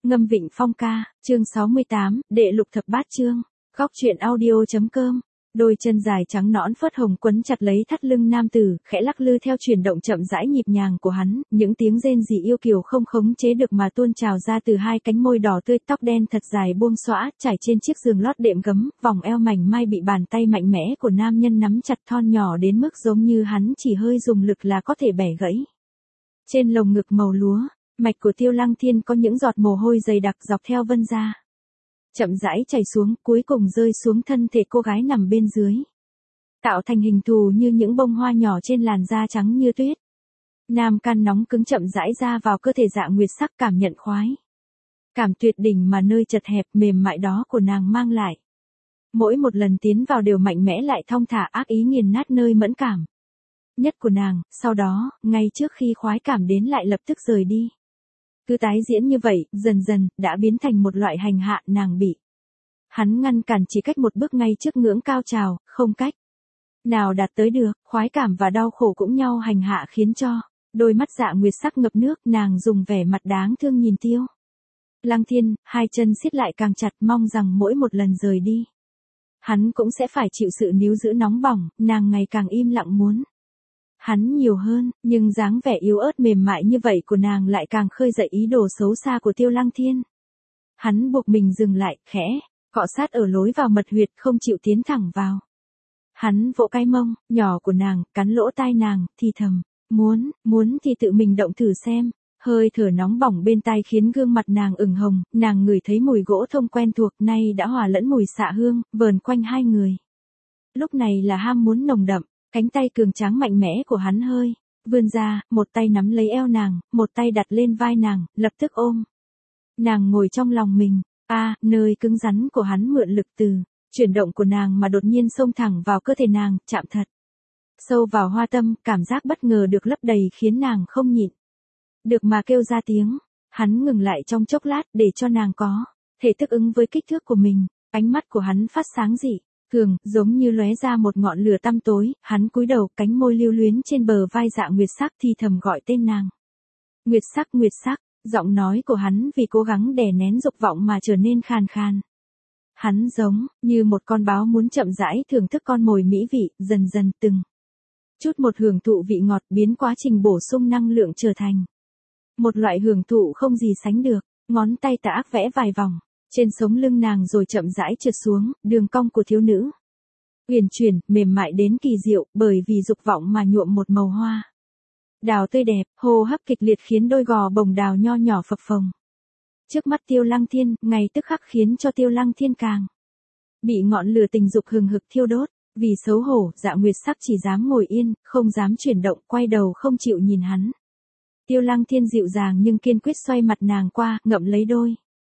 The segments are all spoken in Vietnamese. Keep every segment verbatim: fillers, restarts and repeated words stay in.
Ngâm Vịnh Phong ca, chương sáu mươi tám, đệ lục thập bát chương. Góc truyện audio.com. Đôi chân dài trắng nõn phớt hồng quấn chặt lấy thắt lưng nam tử, khẽ lắc lư theo chuyển động chậm rãi nhịp nhàng của hắn, những tiếng rên rỉ yêu kiều không khống chế được mà tuôn trào ra từ hai cánh môi đỏ tươi, tóc đen thật dài buông xõa, trải trên chiếc giường lót đệm gấm, vòng eo mảnh mai bị bàn tay mạnh mẽ của nam nhân nắm chặt thon nhỏ đến mức giống như hắn chỉ hơi dùng lực là có thể bẻ gãy. Trên lồng ngực màu lúa, mạch của Tiêu Lăng Thiên có những giọt mồ hôi dày đặc dọc theo vân da. Chậm rãi chảy xuống, cuối cùng rơi xuống thân thể cô gái nằm bên dưới. Tạo thành hình thù như những bông hoa nhỏ trên làn da trắng như tuyết. Nam can nóng cứng chậm rãi ra vào cơ thể Dạ Nguyệt Sắc, cảm nhận khoái. Cảm tuyệt đỉnh mà nơi chật hẹp mềm mại đó của nàng mang lại. Mỗi một lần tiến vào đều mạnh mẽ lại thong thả, ác ý nghiền nát nơi mẫn cảm nhất của nàng, sau đó, ngay trước khi khoái cảm đến lại lập tức rời đi. Cứ tái diễn như vậy, dần dần, đã biến thành một loại hành hạ, nàng bị hắn ngăn cản chỉ cách một bước ngay trước ngưỡng cao trào, không cách nào đạt tới được, khoái cảm và đau khổ cũng nhau hành hạ khiến cho đôi mắt Dạ Nguyệt Sắc ngập nước, nàng dùng vẻ mặt đáng thương nhìn Tiêu Lăng Thiên, hai chân siết lại càng chặt, mong rằng mỗi một lần rời đi, hắn cũng sẽ phải chịu sự níu giữ nóng bỏng, nàng ngày càng im lặng muốn hắn nhiều hơn, nhưng dáng vẻ yếu ớt mềm mại như vậy của nàng lại càng khơi dậy ý đồ xấu xa của Tiêu Lăng Thiên. Hắn buộc mình dừng lại, khẽ cọ sát ở lối vào mật huyệt, không chịu tiến thẳng vào. Hắn vỗ cái mông nhỏ của nàng, cắn lỗ tai nàng, thì thầm, muốn, muốn thì tự mình động thử xem. Hơi thở nóng bỏng bên tai khiến gương mặt nàng ửng hồng, nàng ngửi thấy mùi gỗ thông quen thuộc, nay đã hòa lẫn mùi xạ hương, vờn quanh hai người. Lúc này là ham muốn nồng đậm. Cánh tay cường tráng mạnh mẽ của hắn hơi vươn ra, một tay nắm lấy eo nàng, một tay đặt lên vai nàng, lập tức ôm nàng ngồi trong lòng mình. A, à, nơi cứng rắn của hắn mượn lực từ chuyển động của nàng mà đột nhiên xông thẳng vào cơ thể nàng, chạm thật sâu vào hoa tâm, cảm giác bất ngờ được lấp đầy khiến nàng không nhịn được mà kêu ra tiếng. Hắn ngừng lại trong chốc lát để cho nàng có thể thích ứng với kích thước của mình. Ánh mắt của hắn phát sáng dị thường, giống như lóe ra một ngọn lửa tăm tối, hắn cúi đầu, cánh môi lưu luyến trên bờ vai Dạ Nguyệt Sắc thì thầm gọi tên nàng. Nguyệt Sắc, Nguyệt Sắc, giọng nói của hắn vì cố gắng đè nén dục vọng mà trở nên khàn khàn. Hắn giống như một con báo muốn chậm rãi thưởng thức con mồi mỹ vị, dần dần từng chút một hưởng thụ vị ngọt, biến quá trình bổ sung năng lượng trở thành một loại hưởng thụ không gì sánh được. Ngón tay tà ác vẽ vài vòng trên sống lưng nàng rồi chậm rãi trượt xuống, đường cong của thiếu nữ uyển chuyển, mềm mại đến kỳ diệu, bởi vì dục vọng mà nhuộm một màu hoa đào tươi đẹp, hô hấp kịch liệt khiến đôi gò bồng đào nho nhỏ phập phồng trước mắt Tiêu Lăng Thiên, ngay tức khắc khiến cho Tiêu Lăng Thiên càng bị ngọn lửa tình dục hừng hực thiêu đốt. Vì xấu hổ, Dạ Nguyệt Sắc chỉ dám ngồi yên, không dám chuyển động, quay đầu không chịu nhìn hắn. Tiêu Lăng Thiên dịu dàng nhưng kiên quyết xoay mặt nàng qua, ngậm lấy đôi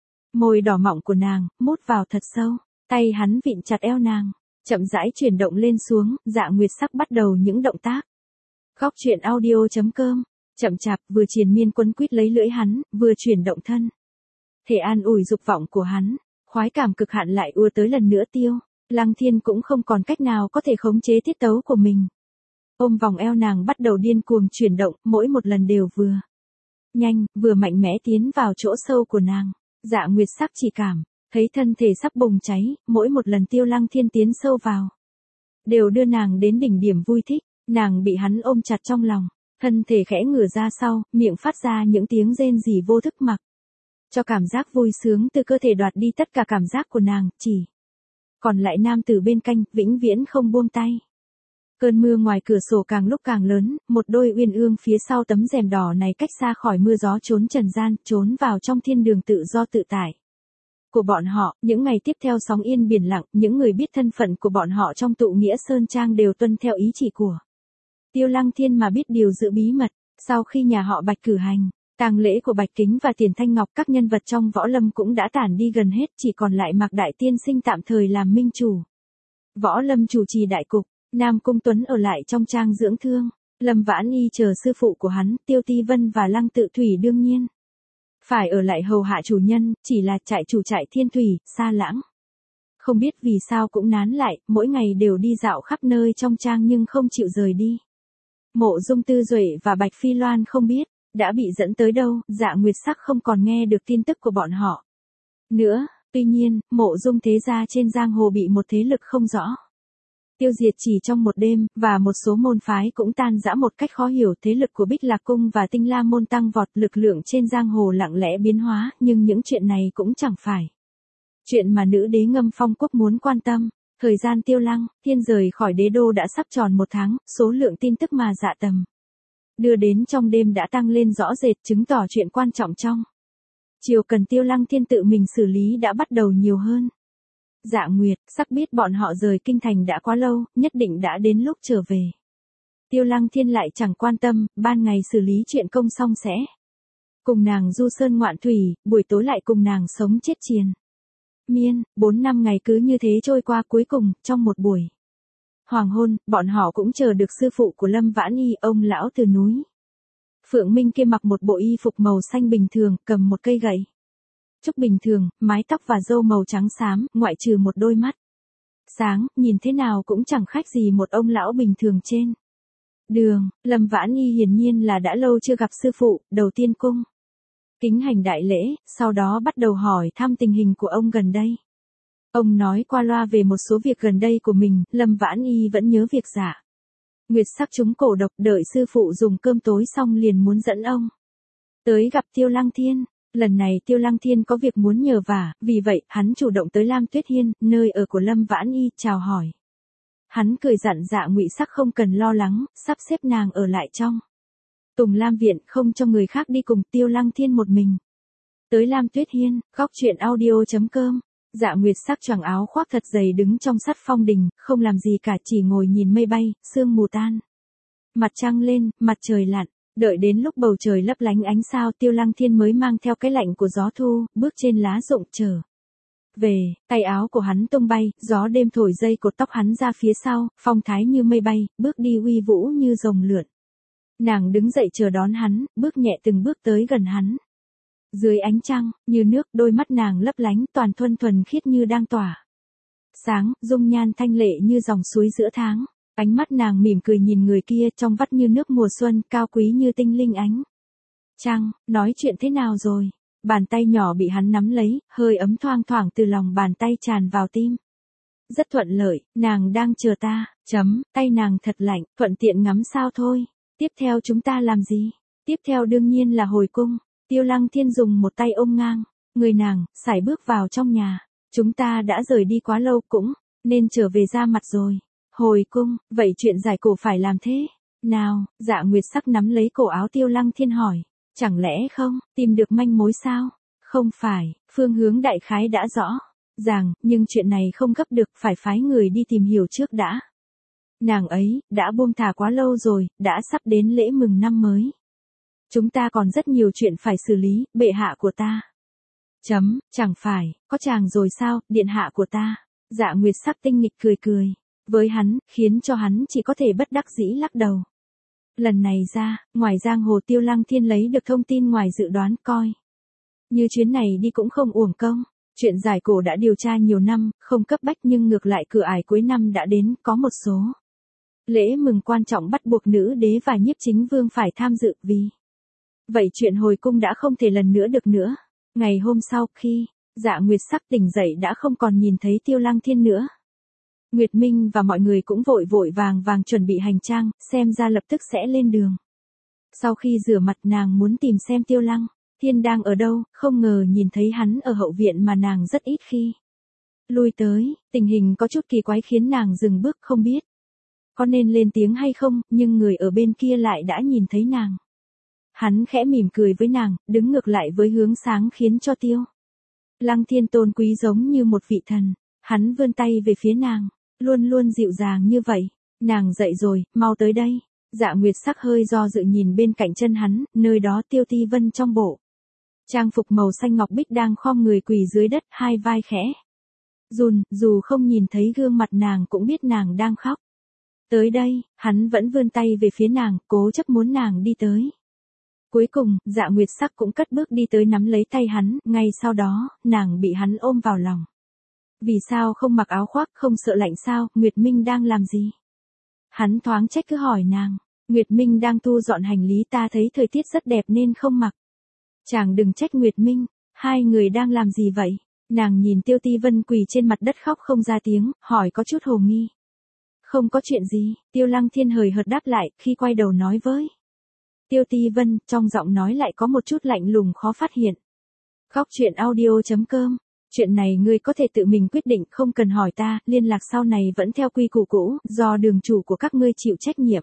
môi đỏ mọng của nàng, mút vào thật sâu. Tay hắn vịn chặt eo nàng, chậm rãi chuyển động lên xuống. Dạ Nguyệt Sắc bắt đầu những động tác. Góc truyện audio.com. Chậm chạp, vừa triền miên quấn quýt lấy lưỡi hắn, vừa chuyển động thân thể an ủi dục vọng của hắn. Khoái cảm cực hạn lại ùa tới lần nữa. Tiêu Lăng Thiên cũng không còn cách nào có thể khống chế tiết tấu của mình. Ôm vòng eo nàng bắt đầu điên cuồng chuyển động, mỗi một lần đều vừa nhanh, vừa mạnh mẽ tiến vào chỗ sâu của nàng. Dạ Nguyệt Sắc chỉ cảm thấy thân thể sắp bùng cháy, mỗi một lần Tiêu Lăng Thiên tiến sâu vào đều đưa nàng đến đỉnh điểm vui thích. Nàng bị hắn ôm chặt trong lòng, thân thể khẽ ngửa ra sau, miệng phát ra những tiếng rên rỉ vô thức, mặc cho cảm giác vui sướng từ cơ thể đoạt đi tất cả cảm giác của nàng, chỉ còn lại nam tử bên cạnh, vĩnh viễn không buông tay. Cơn mưa ngoài cửa sổ càng lúc càng lớn, một đôi uyên ương phía sau tấm rèm đỏ này cách xa khỏi mưa gió trốn trần gian, trốn vào trong thiên đường tự do tự tại của bọn họ. Những ngày tiếp theo sóng yên biển lặng, những người biết thân phận của bọn họ trong tụ nghĩa sơn trang đều tuân theo ý chỉ của Tiêu Lăng Thiên mà biết điều giữ bí mật. Sau khi nhà họ Bạch cử hành tang lễ của Bạch Kính và Tiền Thanh Ngọc, các nhân vật trong võ lâm cũng đã tản đi gần hết, chỉ còn lại Mạc Đại Tiên Sinh tạm thời làm minh chủ võ lâm, chủ trì đại cục. Nam Cung Tuấn ở lại trong trang dưỡng thương. Lâm Vãn Y chờ sư phụ của hắn, Tiêu Ti Vân và Lăng Tự Thủy đương nhiên phải ở lại hầu hạ chủ nhân, chỉ là trại chủ trại Thiên Thủy, Sa Lãng không biết vì sao cũng nán lại, mỗi ngày đều đi dạo khắp nơi trong trang nhưng không chịu rời đi. Mộ Dung Tư Duệ và Bạch Phi Loan không biết Đã bị dẫn tới đâu, Dạ Nguyệt Sắc không còn nghe được tin tức của bọn họ nữa. Tuy nhiên, Mộ Dung thế gia trên giang hồ bị một thế lực không rõ tiêu diệt chỉ trong một đêm, và một số môn phái cũng tan rã một cách khó hiểu. Thế lực của Bích Lạc Cung và Tinh La Môn tăng vọt, lực lượng trên giang hồ lặng lẽ biến hóa, nhưng những chuyện này cũng chẳng phải chuyện mà nữ đế Ngâm Phong Quốc muốn quan tâm. Thời gian Tiêu Lăng Thiên rời khỏi đế đô đã sắp tròn một tháng, số lượng tin tức mà Dạ Tầm đưa đến trong đêm đã tăng lên rõ rệt, chứng tỏ chuyện quan trọng trong chiều cần Tiêu Lăng Thiên tự mình xử lý đã bắt đầu nhiều hơn. Dạ Nguyệt Sắc biết bọn họ rời kinh thành đã quá lâu, nhất định đã đến lúc trở về. Tiêu Lăng Thiên lại chẳng quan tâm, ban ngày xử lý chuyện công xong sẽ cùng nàng du sơn ngoạn thủy, buổi tối lại cùng nàng sống chết triền miên. Bốn năm ngày cứ như thế trôi qua, cuối cùng, trong một buổi hoàng hôn, bọn họ cũng chờ được sư phụ của Lâm Vãn Y, ông lão từ núi Phượng Minh kia, mặc một bộ y phục màu xanh bình thường, cầm một cây gậy trúc bình thường, mái tóc và râu màu trắng xám, ngoại trừ một đôi mắt sáng, nhìn thế nào cũng chẳng khác gì một ông lão bình thường trên đường. Lâm Vãn Y hiển nhiên là đã lâu chưa gặp sư phụ, đầu tiên cung kính hành đại lễ, sau đó bắt đầu hỏi thăm tình hình của ông gần đây. Ông nói qua loa về một số việc gần đây của mình. Lâm Vãn Y vẫn nhớ việc Dạ Nguyệt Sắc trúng cổ độc, đợi sư phụ dùng cơm tối xong liền muốn dẫn ông tới gặp Tiêu Lăng Thiên. Lần này Tiêu Lăng Thiên có việc muốn nhờ vả, vì vậy, hắn chủ động tới Lam Tuyết Hiên, nơi ở của Lâm Vãn Y, chào hỏi. Hắn cười dặn Dạ Ngụy Sắc không cần lo lắng, sắp xếp nàng ở lại trong Tùng Lam Viện, không cho người khác đi cùng. Tiêu Lăng Thiên một mình tới Lam Tuyết Hiên. Góc truyện audio chấm com. Dạ Nguyệt Sắc choàng áo khoác thật dày đứng trong sắt phong đình, không làm gì cả, chỉ ngồi nhìn mây bay, sương mù tan, mặt trăng lên, mặt trời lặn. Đợi đến lúc bầu trời lấp lánh ánh sao, Tiêu Lăng Thiên mới mang theo cái lạnh của gió thu, bước trên lá rụng trở về. Tay áo của hắn tung bay, gió đêm thổi dây cột tóc hắn ra phía sau, phong thái như mây bay, bước đi uy vũ như rồng lượn. Nàng đứng dậy chờ đón hắn, bước nhẹ từng bước tới gần hắn. Dưới ánh trăng, như nước, đôi mắt nàng lấp lánh, toàn thuần thuần khiết như đang tỏa sáng, dung nhan thanh lệ như dòng suối giữa tháng. Ánh mắt nàng mỉm cười nhìn người kia, trong vắt như nước mùa xuân, cao quý như tinh linh ánh trăng. Nói chuyện thế nào rồi? Bàn tay nhỏ bị hắn nắm lấy, hơi ấm thoang thoảng từ lòng bàn tay tràn vào tim. Rất thuận lợi, nàng đang chờ ta. Chấm, tay nàng thật lạnh, thuận tiện ngắm sao thôi. Tiếp theo chúng ta làm gì? Tiếp theo đương nhiên là hồi cung. Tiêu Lăng Thiên dùng một tay ôm ngang người nàng, sải bước vào trong nhà. Chúng ta đã rời đi quá lâu, cũng nên trở về ra mặt rồi. Hồi cung, vậy chuyện giải cổ phải làm thế nào? Dạ Nguyệt Sắc nắm lấy cổ áo Tiêu Lăng Thiên hỏi. Chẳng lẽ không, tìm được manh mối sao? Không phải, phương hướng đại khái đã rõ ràng, nhưng chuyện này không gấp được, phải phái người đi tìm hiểu trước đã. Nàng ấy, đã buông thả quá lâu rồi, đã sắp đến lễ mừng năm mới. Chúng ta còn rất nhiều chuyện phải xử lý, bệ hạ của ta. Chấm, chẳng phải, có chàng rồi sao, điện hạ của ta. Dạ Nguyệt Sắc tinh nghịch cười cười với hắn, khiến cho hắn chỉ có thể bất đắc dĩ lắc đầu. Lần này ra, ngoài giang hồ Tiêu Lăng Thiên lấy được thông tin ngoài dự đoán, coi như chuyến này đi cũng không uổng công. Chuyện giải cổ đã điều tra nhiều năm, không cấp bách, nhưng ngược lại cửa ải cuối năm đã đến, có một số lễ mừng quan trọng bắt buộc nữ đế và nhiếp chính vương phải tham dự, vì vậy chuyện hồi cung đã không thể lần nữa được nữa. Ngày hôm sau, khi Dạ Nguyệt Sắc tỉnh dậy đã không còn nhìn thấy Tiêu Lăng Thiên nữa. Nguyệt Minh và mọi người cũng vội vội vàng vàng chuẩn bị hành trang, xem ra lập tức sẽ lên đường. Sau khi rửa mặt, nàng muốn tìm xem Tiêu Lăng Thiên đang ở đâu, không ngờ nhìn thấy hắn ở hậu viện mà nàng rất ít khi lui tới. Tình hình có chút kỳ quái khiến nàng dừng bước, không biết có nên lên tiếng hay không, nhưng người ở bên kia lại đã nhìn thấy nàng. Hắn khẽ mỉm cười với nàng, đứng ngược lại với hướng sáng khiến cho Tiêu Lăng Thiên tôn quý giống như một vị thần. Hắn vươn tay về phía nàng, luôn luôn dịu dàng như vậy. Nàng dậy rồi, mau tới đây. Dạ Nguyệt Sắc hơi do dự nhìn bên cạnh chân hắn, nơi đó Tiêu Ti Vân trong bộ trang phục màu xanh ngọc bích đang khom người quỳ dưới đất, hai vai khẽ run, dù không nhìn thấy gương mặt nàng cũng biết nàng đang khóc. Tới đây, hắn vẫn vươn tay về phía nàng, cố chấp muốn nàng đi tới. Cuối cùng, Dạ Nguyệt Sắc cũng cất bước đi tới nắm lấy tay hắn, ngay sau đó, nàng bị hắn ôm vào lòng. Vì sao không mặc áo khoác, không sợ lạnh sao, Nguyệt Minh đang làm gì? Hắn thoáng trách cứ hỏi nàng. Nguyệt Minh đang thu dọn hành lý, ta thấy thời tiết rất đẹp nên không mặc. Chàng đừng trách Nguyệt Minh, hai người đang làm gì vậy? Nàng nhìn Tiêu Ti Vân quỳ trên mặt đất khóc không ra tiếng, hỏi có chút hồ nghi. Không có chuyện gì, Tiêu Lăng Thiên hời hợt đáp lại, khi quay đầu nói với Tiêu Ti Vân, trong giọng nói lại có một chút lạnh lùng khó phát hiện. Góc truyện audio chấm com. Chuyện này ngươi có thể tự mình quyết định, không cần hỏi ta, liên lạc sau này vẫn theo quy củ cũ, do đường chủ của các ngươi chịu trách nhiệm.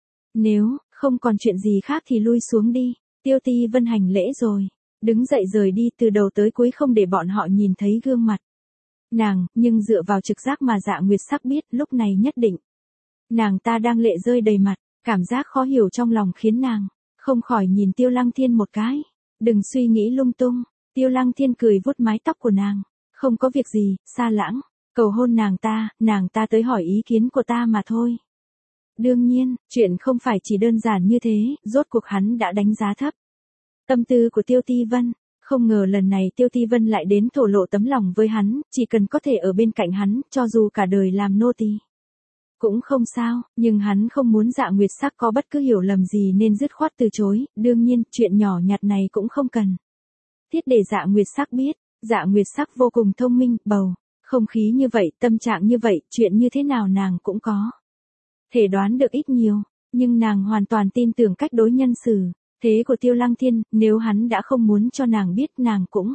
Nếu không còn chuyện gì khác thì lui xuống đi. Tiêu Ti Vân hành lễ rồi, đứng dậy rời đi, từ đầu tới cuối không để bọn họ nhìn thấy gương mặt nàng, nhưng dựa vào trực giác mà Dạ Nguyệt Sắc biết, lúc này nhất định nàng ta đang lệ rơi đầy mặt, cảm giác khó hiểu trong lòng khiến nàng không khỏi nhìn Tiêu Lăng Thiên một cái. Đừng suy nghĩ lung tung. Tiêu Lăng Thiên cười vuốt mái tóc của nàng. Không có việc gì, Sa Lãng, cầu hôn nàng ta, nàng ta tới hỏi ý kiến của ta mà thôi. Đương nhiên, chuyện không phải chỉ đơn giản như thế, rốt cuộc hắn đã đánh giá thấp tâm tư của Tiêu Ti Vân. Không ngờ lần này Tiêu Ti Vân lại đến thổ lộ tấm lòng với hắn, chỉ cần có thể ở bên cạnh hắn, cho dù cả đời làm nô tỳ cũng không sao, nhưng hắn không muốn Dạ Nguyệt Sắc có bất cứ hiểu lầm gì nên dứt khoát từ chối. Đương nhiên, chuyện nhỏ nhặt này cũng không cần thiết để Dạ Nguyệt Sắc biết. Dạ Nguyệt Sắc vô cùng thông minh, bầu không khí như vậy, tâm trạng như vậy, chuyện như thế nào nàng cũng có thể đoán được ít nhiều, nhưng nàng hoàn toàn tin tưởng cách đối nhân xử thế của Tiêu Lăng Thiên, nếu hắn đã không muốn cho nàng biết, nàng cũng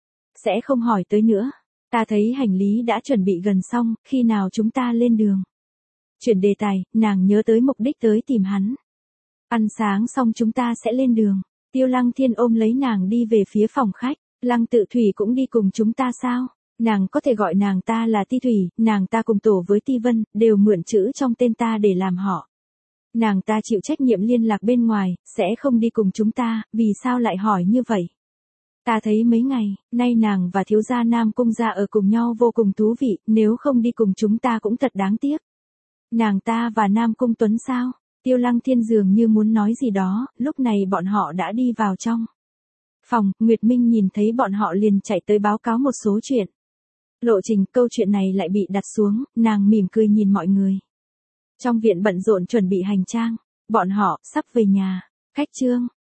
sẽ không hỏi tới nữa. Ta thấy hành lý đã chuẩn bị gần xong, khi nào chúng ta lên đường? Chuyển đề tài, nàng nhớ tới mục đích tới tìm hắn. Ăn sáng xong chúng ta sẽ lên đường. Tiêu Lăng Thiên ôm lấy nàng đi về phía phòng khách. Lăng Tự Thủy cũng đi cùng chúng ta sao? Nàng có thể gọi nàng ta là Ti Thủy, nàng ta cùng tổ với Ti Vân, đều mượn chữ trong tên ta để làm họ. Nàng ta chịu trách nhiệm liên lạc bên ngoài, sẽ không đi cùng chúng ta, vì sao lại hỏi như vậy? Ta thấy mấy ngày nay nàng và thiếu gia Nam Cung gia ở cùng nhau vô cùng thú vị, nếu không đi cùng chúng ta cũng thật đáng tiếc. Nàng ta và Nam Cung Tuấn sao? Tiêu Lăng Thiên dường như muốn nói gì đó, lúc này bọn họ đã đi vào trong phòng. Nguyệt Minh nhìn thấy bọn họ liền chạy tới báo cáo một số chuyện. Lộ trình câu chuyện này lại bị đặt xuống, nàng mỉm cười nhìn mọi người. Trong viện bận rộn chuẩn bị hành trang, bọn họ sắp về nhà. Khách trương,